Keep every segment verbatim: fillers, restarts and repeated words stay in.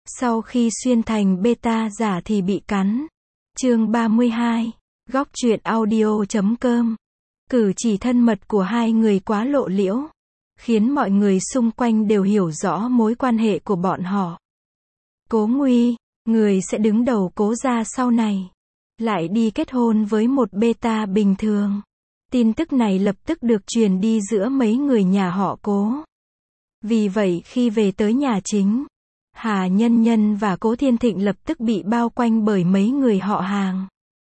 Sau khi xuyên thành beta giả thì bị cắn. Chương ba mươi hai. Góc truyện audio chấm com. Cử chỉ thân mật của hai người quá lộ liễu, khiến mọi người xung quanh đều hiểu rõ mối quan hệ của bọn họ. Cố Nguy, người sẽ đứng đầu Cố gia sau này, lại đi kết hôn với một beta bình thường. Tin tức này lập tức được truyền đi giữa mấy người nhà họ Cố. Vì vậy khi về tới nhà chính, Hà Nhân Nhân và Cố Thiên Thịnh lập tức bị bao quanh bởi mấy người họ hàng.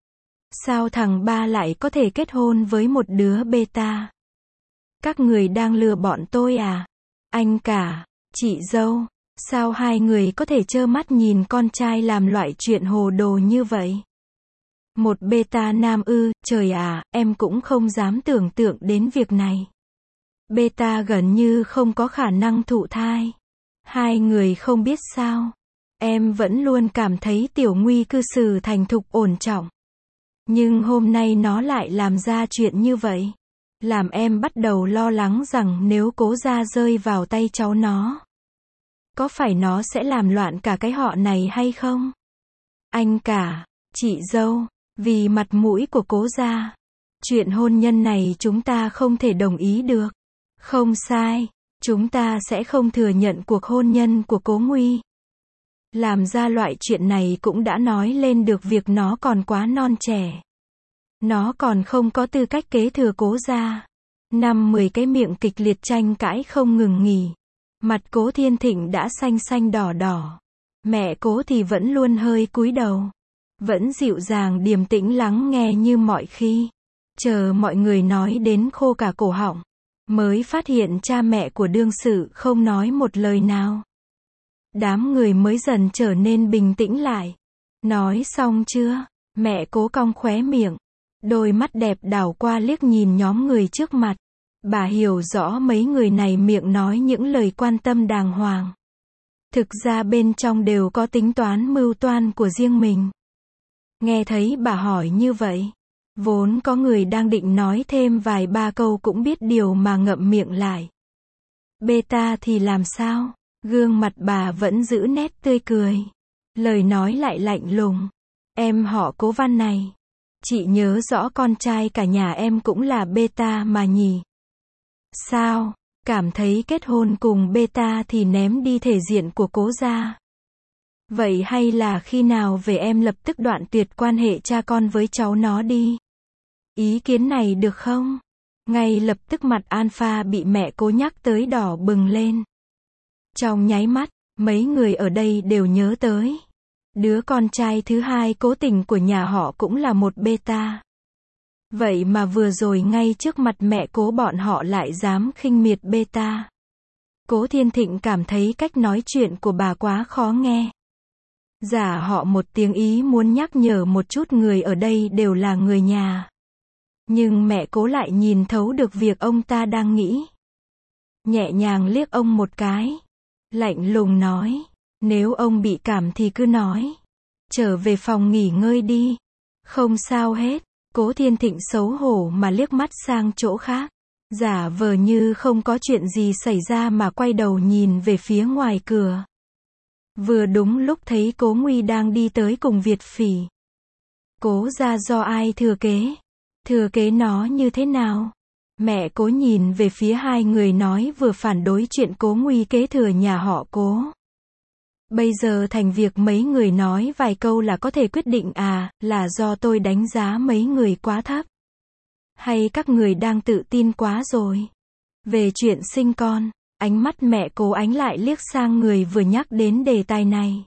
Sao thằng ba lại có thể kết hôn với một đứa beta? Các người đang lừa bọn tôi à? Anh cả, chị dâu, sao hai người có thể trơ mắt nhìn con trai làm loại chuyện hồ đồ như vậy? Một beta nam ư, trời à, em cũng không dám tưởng tượng đến việc này. Beta gần như không có khả năng thụ thai. Hai người không biết sao. Em vẫn luôn cảm thấy Tiểu Nguy cư xử thành thục ổn trọng. Nhưng hôm nay nó lại làm ra chuyện như vậy. Làm em bắt đầu lo lắng rằng nếu Cố gia rơi vào tay cháu nó, có phải nó sẽ làm loạn cả cái họ này hay không? Anh cả, chị dâu, vì mặt mũi của Cố gia, chuyện hôn nhân này chúng ta không thể đồng ý được. Không sai, chúng ta sẽ không thừa nhận cuộc hôn nhân của Cố Nguy. Làm ra loại chuyện này cũng đã nói lên được việc nó còn quá non trẻ. Nó còn không có tư cách kế thừa Cố gia. Năm mười cái miệng kịch liệt tranh cãi không ngừng nghỉ. Mặt Cố Thiên Thịnh đã xanh xanh đỏ đỏ. Mẹ Cố thì vẫn luôn hơi cúi đầu, vẫn dịu dàng điềm tĩnh lắng nghe như mọi khi. Chờ mọi người nói đến khô cả cổ họng, mới phát hiện cha mẹ của đương sự không nói một lời nào. Đám người mới dần trở nên bình tĩnh lại. Nói xong chưa? Mẹ Cố cong khóe miệng, đôi mắt đẹp đảo qua liếc nhìn nhóm người trước mặt. Bà hiểu rõ mấy người này miệng nói những lời quan tâm đàng hoàng, thực ra bên trong đều có tính toán mưu toan của riêng mình. Nghe thấy bà hỏi như vậy, vốn có người đang định nói thêm vài ba câu cũng biết điều mà ngậm miệng lại. Beta thì làm sao? Gương mặt bà vẫn giữ nét tươi cười. Lời nói lại lạnh lùng. Em họ Cố Văn này, chị nhớ rõ con trai cả nhà em cũng là beta mà nhỉ? Sao? Cảm thấy kết hôn cùng beta thì ném đi thể diện của Cố gia? Vậy hay là khi nào về em lập tức đoạn tuyệt quan hệ cha con với cháu nó đi? Ý kiến này được không? Ngay lập tức mặt Alpha bị mẹ Cố nhắc tới đỏ bừng lên. Trong nháy mắt, mấy người ở đây đều nhớ tới. Đứa con trai thứ hai cố tình của nhà họ cũng là một beta. Vậy mà vừa rồi ngay trước mặt mẹ Cố bọn họ lại dám khinh miệt beta. Cố Thiên Thịnh cảm thấy cách nói chuyện của bà quá khó nghe. Giả họ một tiếng ý muốn nhắc nhở một chút người ở đây đều là người nhà. Nhưng mẹ Cố lại nhìn thấu được việc ông ta đang nghĩ. Nhẹ nhàng liếc ông một cái, lạnh lùng nói, nếu ông bị cảm thì cứ nói. Trở về phòng nghỉ ngơi đi. Không sao hết. Cố Thiên Thịnh xấu hổ mà liếc mắt sang chỗ khác, giả vờ như không có chuyện gì xảy ra mà quay đầu nhìn về phía ngoài cửa. Vừa đúng lúc thấy Cố Nguy đang đi tới cùng Việt Phỉ. Cố gia do ai thừa kế? Thừa kế nó như thế nào? Mẹ Cố nhìn về phía hai người nói vừa phản đối chuyện Cố Nguy kế thừa nhà họ Cố. Bây giờ thành việc mấy người nói vài câu là có thể quyết định à, là do tôi đánh giá mấy người quá thấp? Hay các người đang tự tin quá rồi? Về chuyện sinh con, ánh mắt mẹ Cố ánh lại liếc sang người vừa nhắc đến đề tài này.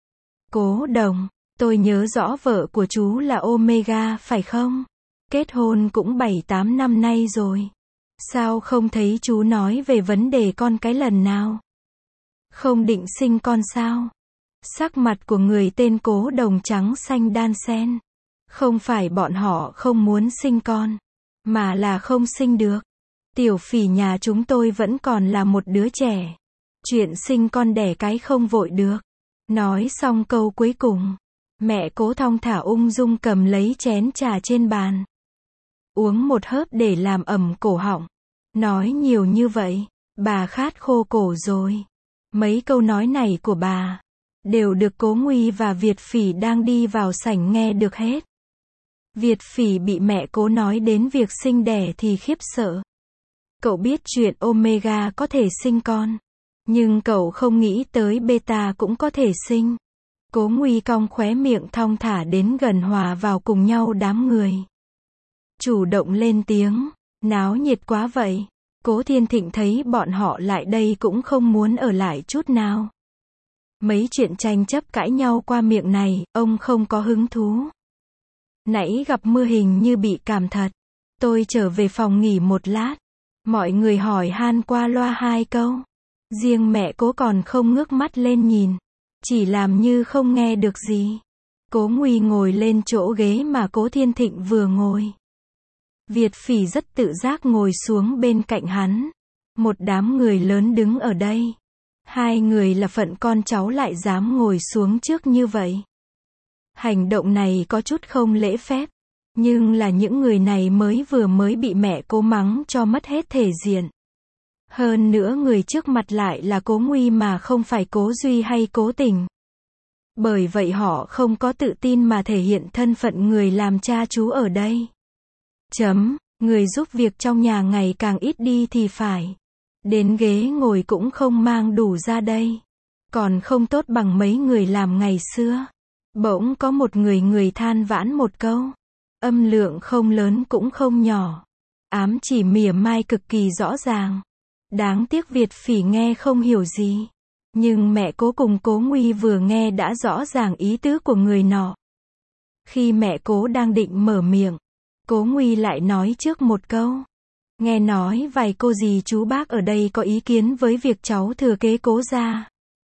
Cố Đồng, tôi nhớ rõ vợ của chú là Omega phải không? Kết hôn cũng bảy tám năm nay rồi. Sao không thấy chú nói về vấn đề con cái lần nào? Không định sinh con sao? Sắc mặt của người tên Cố Đồng trắng xanh đan xen. Không phải bọn họ không muốn sinh con, mà là không sinh được. Tiểu Phỉ nhà chúng tôi vẫn còn là một đứa trẻ. Chuyện sinh con đẻ cái không vội được. Nói xong câu cuối cùng, mẹ Cố thong thả ung dung cầm lấy chén trà trên bàn, uống một hớp để làm ẩm cổ họng. Nói nhiều như vậy, bà khát khô cổ rồi. Mấy câu nói này của bà, đều được Cố Nguy và Việt Phỉ đang đi vào sảnh nghe được hết. Việt Phỉ bị mẹ Cố nói đến việc sinh đẻ thì khiếp sợ. Cậu biết chuyện Omega có thể sinh con, nhưng cậu không nghĩ tới Beta cũng có thể sinh. Cố Nguy cong khóe miệng thong thả đến gần hòa vào cùng nhau đám người. Chủ động lên tiếng, náo nhiệt quá vậy. Cố Thiên Thịnh thấy bọn họ lại đây cũng không muốn ở lại chút nào. Mấy chuyện tranh chấp cãi nhau qua miệng này, ông không có hứng thú. Nãy gặp mưa hình như bị cảm thật. Tôi trở về phòng nghỉ một lát. Mọi người hỏi han qua loa hai câu. Riêng mẹ Cố còn không ngước mắt lên nhìn. Chỉ làm như không nghe được gì. Cố Nguy ngồi lên chỗ ghế mà Cố Thiên Thịnh vừa ngồi. Việt Phỉ rất tự giác ngồi xuống bên cạnh hắn. Một đám người lớn đứng ở đây. Hai người là phận con cháu lại dám ngồi xuống trước như vậy. Hành động này có chút không lễ phép. Nhưng là những người này mới vừa mới bị mẹ Cố mắng cho mất hết thể diện. Hơn nữa người trước mặt lại là Cố Nguy mà không phải Cố Duy hay Cố Tình. Bởi vậy họ không có tự tin mà thể hiện thân phận người làm cha chú ở đây. Chấm, người giúp việc trong nhà ngày càng ít đi thì phải. Đến ghế ngồi cũng không mang đủ ra đây. Còn không tốt bằng mấy người làm ngày xưa. Bỗng có một người người than vãn một câu. Âm lượng không lớn cũng không nhỏ. Ám chỉ mỉa mai cực kỳ rõ ràng. Đáng tiếc Việt Phỉ nghe không hiểu gì. Nhưng mẹ Cố cùng Cố Nguy vừa nghe đã rõ ràng ý tứ của người nọ. Khi mẹ Cố đang định mở miệng, Cố Nguy lại nói trước một câu. Nghe nói vài cô dì chú bác ở đây có ý kiến với việc cháu thừa kế Cố gia.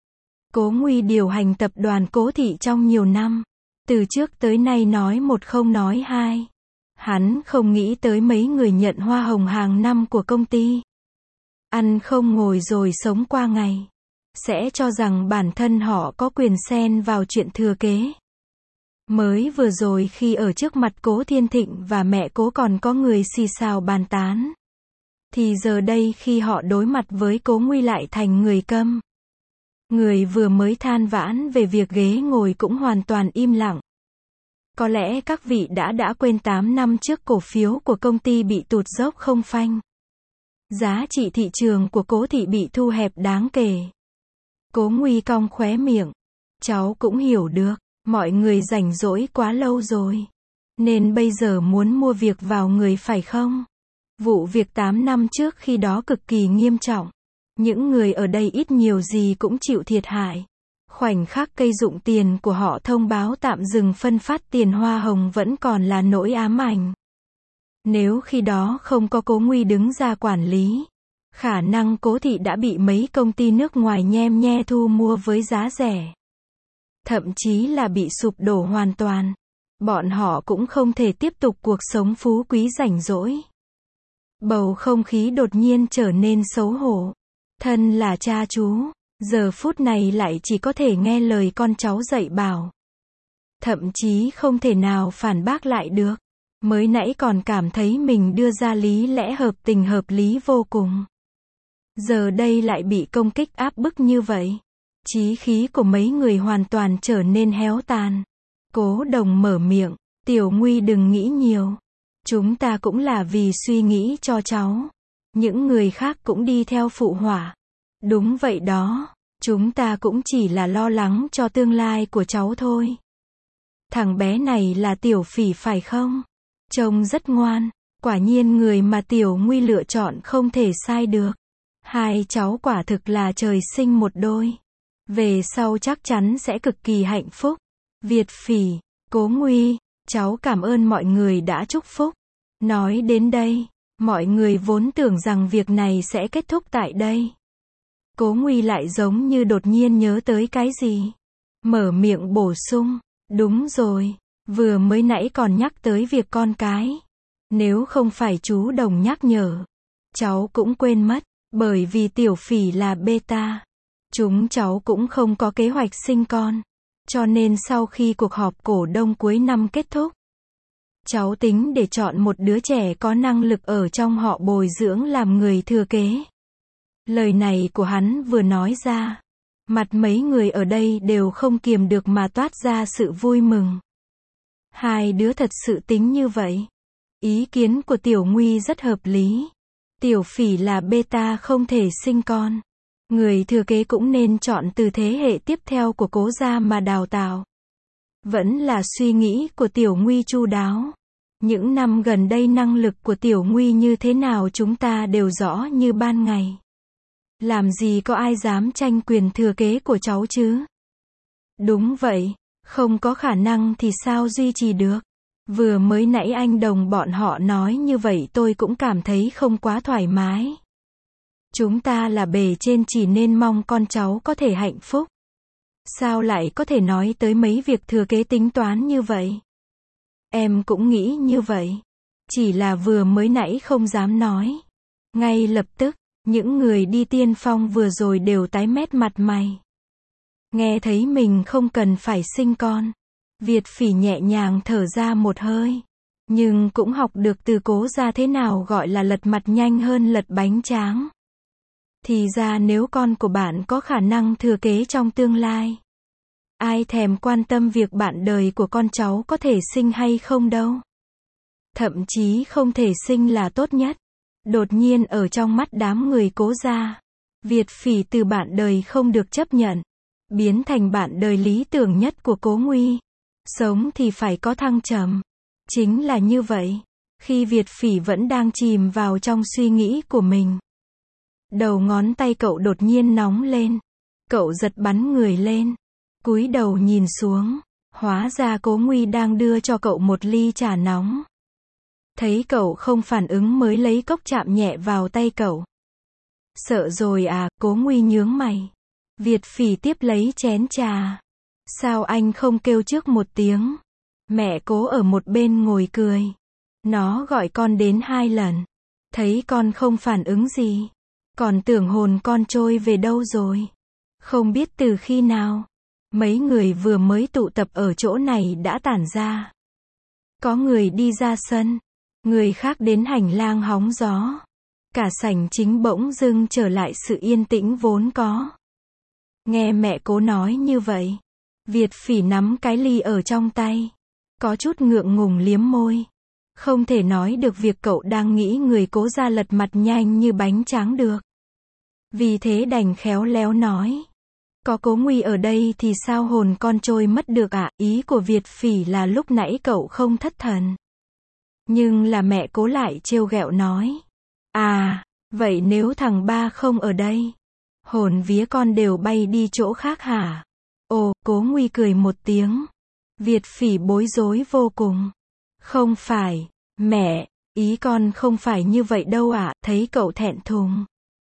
Cố Nguy điều hành tập đoàn Cố thị trong nhiều năm. Từ trước tới nay nói một không nói hai. Hắn không nghĩ tới mấy người nhận hoa hồng hàng năm của công ty. Ăn không ngồi rồi sống qua ngày. Sẽ cho rằng bản thân họ có quyền xen vào chuyện thừa kế. Mới vừa rồi khi ở trước mặt Cố Thiên Thịnh và mẹ Cố còn có người xì xào bàn tán. Thì giờ đây khi họ đối mặt với Cố Nguy lại thành người câm. Người vừa mới than vãn về việc ghế ngồi cũng hoàn toàn im lặng. Có lẽ các vị đã đã quên tám năm trước cổ phiếu của công ty bị tụt dốc không phanh. Giá trị thị trường của Cố thị bị thu hẹp đáng kể. Cố Nguy cong khóe miệng. Cháu cũng hiểu được, mọi người rảnh rỗi quá lâu rồi. Nên bây giờ muốn mua việc vào người phải không? Vụ việc tám năm trước khi đó cực kỳ nghiêm trọng. Những người ở đây ít nhiều gì cũng chịu thiệt hại. Khoảnh khắc cây dụng tiền của họ thông báo tạm dừng phân phát tiền hoa hồng vẫn còn là nỗi ám ảnh. Nếu khi đó không có Cố Nguy đứng ra quản lý, khả năng Cố thị đã bị mấy công ty nước ngoài nhem nhe thu mua với giá rẻ. Thậm chí là bị sụp đổ hoàn toàn. Bọn họ cũng không thể tiếp tục cuộc sống phú quý rảnh rỗi. Bầu không khí đột nhiên trở nên xấu hổ. Thân là cha chú, giờ phút này lại chỉ có thể nghe lời con cháu dạy bảo. Thậm chí không thể nào phản bác lại được. Mới nãy còn cảm thấy mình đưa ra lý lẽ hợp tình hợp lý vô cùng. Giờ đây lại bị công kích áp bức như vậy. Chí khí của mấy người hoàn toàn trở nên héo tàn. Cố Đồng mở miệng, Tiểu Nguy đừng nghĩ nhiều. Chúng ta cũng là vì suy nghĩ cho cháu. Những người khác cũng đi theo phụ họa. Đúng vậy đó, chúng ta cũng chỉ là lo lắng cho tương lai của cháu thôi. Thằng bé này là Tiểu Phỉ phải không? Trông rất ngoan, quả nhiên người mà Tiểu Nguy lựa chọn không thể sai được. Hai cháu quả thực là trời sinh một đôi. Về sau chắc chắn sẽ cực kỳ hạnh phúc. Việt Phỉ, Cố Nguy, cháu cảm ơn mọi người đã chúc phúc. Nói đến đây, mọi người vốn tưởng rằng việc này sẽ kết thúc tại đây. Cố Nguy lại giống như đột nhiên nhớ tới cái gì. Mở miệng bổ sung, đúng rồi, vừa mới nãy còn nhắc tới việc con cái. Nếu không phải chú Đồng nhắc nhở, cháu cũng quên mất, bởi vì Tiểu Phỉ là beta. Chúng cháu cũng không có kế hoạch sinh con. Cho nên sau khi cuộc họp cổ đông cuối năm kết thúc, cháu tính để chọn một đứa trẻ có năng lực ở trong họ bồi dưỡng làm người thừa kế. Lời này của hắn vừa nói ra, Mặt mấy người ở đây đều không kiềm được mà toát ra sự vui mừng. Hai đứa thật sự tính như vậy. Ý kiến của Tiểu Nguy rất hợp lý. Tiểu Phỉ là beta không thể sinh con. Người thừa kế cũng nên chọn từ thế hệ tiếp theo của Cố gia mà đào tạo. Vẫn là suy nghĩ của Tiểu Nguy chu đáo. Những năm gần đây năng lực của Tiểu Nguy như thế nào chúng ta đều rõ như ban ngày. Làm gì có ai dám tranh quyền thừa kế của cháu chứ? Đúng vậy, không có khả năng thì sao duy trì được? Vừa mới nãy anh Đồng bọn họ nói như vậy tôi cũng cảm thấy không quá thoải mái. Chúng ta là bề trên chỉ nên mong con cháu có thể hạnh phúc. Sao lại có thể nói tới mấy việc thừa kế tính toán như vậy? Em cũng nghĩ như vậy. Chỉ là vừa mới nãy không dám nói. Ngay lập tức, những người đi tiên phong vừa rồi đều tái mét mặt mày. Nghe thấy mình không cần phải sinh con. Việt Phỉ nhẹ nhàng thở ra một hơi. Nhưng cũng học được từ Cố gia thế nào gọi là lật mặt nhanh hơn lật bánh tráng. Thì ra nếu con của bạn có khả năng thừa kế trong tương lai. Ai thèm quan tâm việc bạn đời của con cháu có thể sinh hay không đâu. Thậm chí không thể sinh là tốt nhất. Đột nhiên ở trong mắt đám người Cố gia, Việt Phỉ từ bạn đời không được chấp nhận, biến thành bạn đời lý tưởng nhất của Cố Nguy. Sống thì phải có thăng trầm. Chính là như vậy. Khi Việt Phỉ vẫn đang chìm vào trong suy nghĩ của mình. Đầu ngón tay cậu đột nhiên nóng lên. Cậu giật bắn người lên. Cúi đầu nhìn xuống. Hóa ra Cố Nguy đang đưa cho cậu một ly trà nóng. Thấy cậu không phản ứng mới lấy cốc chạm nhẹ vào tay cậu. Sợ rồi à? Cố Nguy nhướng mày. Việt Phỉ tiếp lấy chén trà. Sao anh không kêu trước một tiếng? Mẹ Cố ở một bên ngồi cười. Nó gọi con đến hai lần. Thấy con không phản ứng gì. Còn tưởng hồn con trôi về đâu rồi. Không biết từ khi nào. Mấy người vừa mới tụ tập ở chỗ này đã tản ra. Có người đi ra sân. Người khác đến hành lang hóng gió. Cả sảnh chính bỗng dưng trở lại sự yên tĩnh vốn có. Nghe mẹ Cố nói như vậy. Việt Phỉ nắm cái ly ở trong tay. Có chút ngượng ngùng liếm môi. Không thể nói được việc cậu đang nghĩ người Cố gia lật mặt nhanh như bánh tráng được. Vì thế đành khéo léo nói. Có Cố Nguy ở đây thì sao hồn con trôi mất được ạ? À? Ý của Việt Phỉ là lúc nãy cậu không thất thần. Nhưng là mẹ Cố lại trêu ghẹo nói. À, vậy nếu thằng ba không ở đây, hồn vía con đều bay đi chỗ khác hả? Ồ, Cố Nguy cười một tiếng. Việt Phỉ bối rối vô cùng. Không phải, mẹ, ý con không phải như vậy đâu ạ. À? Thấy cậu thẹn thùng.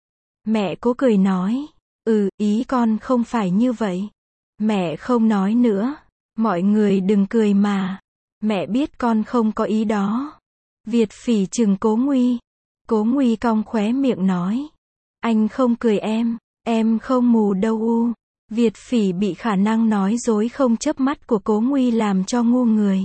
Mẹ Cố cười nói. Ừ, ý con không phải như vậy. Mẹ không nói nữa. Mọi người đừng cười mà. Mẹ biết con không có ý đó. Việt Phỉ trừng Cố Nguy. Cố Nguy cong khóe miệng nói. Anh không cười em, em không mù đâu u. Việt Phỉ bị khả năng nói dối không chớp mắt của Cố Nguy làm cho ngu người.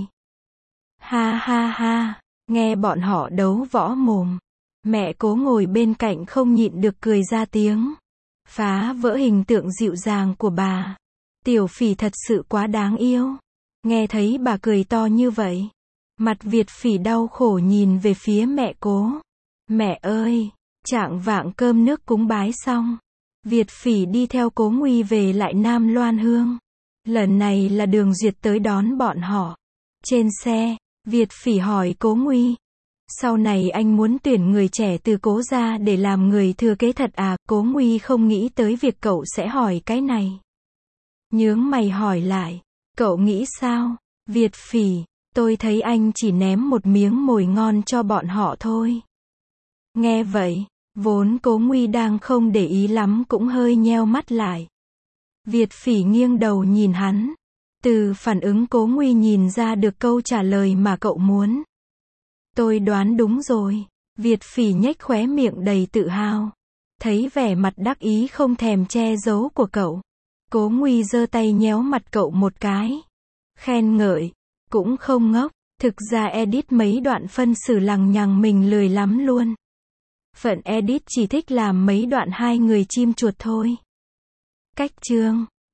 Ha ha ha, nghe bọn họ đấu võ mồm. Mẹ Cố ngồi bên cạnh không nhịn được cười ra tiếng. Phá vỡ hình tượng dịu dàng của bà. Tiểu Phỉ thật sự quá đáng yêu. Nghe thấy bà cười to như vậy. Mặt Việt Phỉ đau khổ nhìn về phía mẹ Cố. Mẹ ơi, chạng vạng cơm nước cúng bái xong. Việt Phỉ đi theo Cố Nguy về lại Nam Loan Hương. Lần này là Đường Duyệt tới đón bọn họ. Trên xe, Việt Phỉ hỏi Cố Nguy. Sau này anh muốn tuyển người trẻ từ Cố gia để làm người thừa kế thật à? Cố Nguy không nghĩ tới việc cậu sẽ hỏi cái này. Nhướng mày hỏi lại. Cậu nghĩ sao? Việt Phỉ, tôi thấy anh chỉ ném một miếng mồi ngon cho bọn họ thôi. Nghe vậy, vốn Cố Nguy đang không để ý lắm cũng hơi nheo mắt lại. Việt Phỉ nghiêng đầu nhìn hắn. Từ phản ứng Cố Nguy nhìn ra được câu trả lời mà cậu muốn. Tôi đoán đúng rồi. Việt Phỉ nhếch khóe miệng đầy tự hào. Thấy vẻ mặt đắc ý không thèm che giấu của cậu. Cố Nguy giơ tay nhéo mặt cậu một cái. Khen ngợi. Cũng không ngốc. Thực ra edit mấy đoạn phân xử lằng nhằng mình lười lắm luôn. Phận edit chỉ thích làm mấy đoạn hai người chim chuột thôi. Cách chương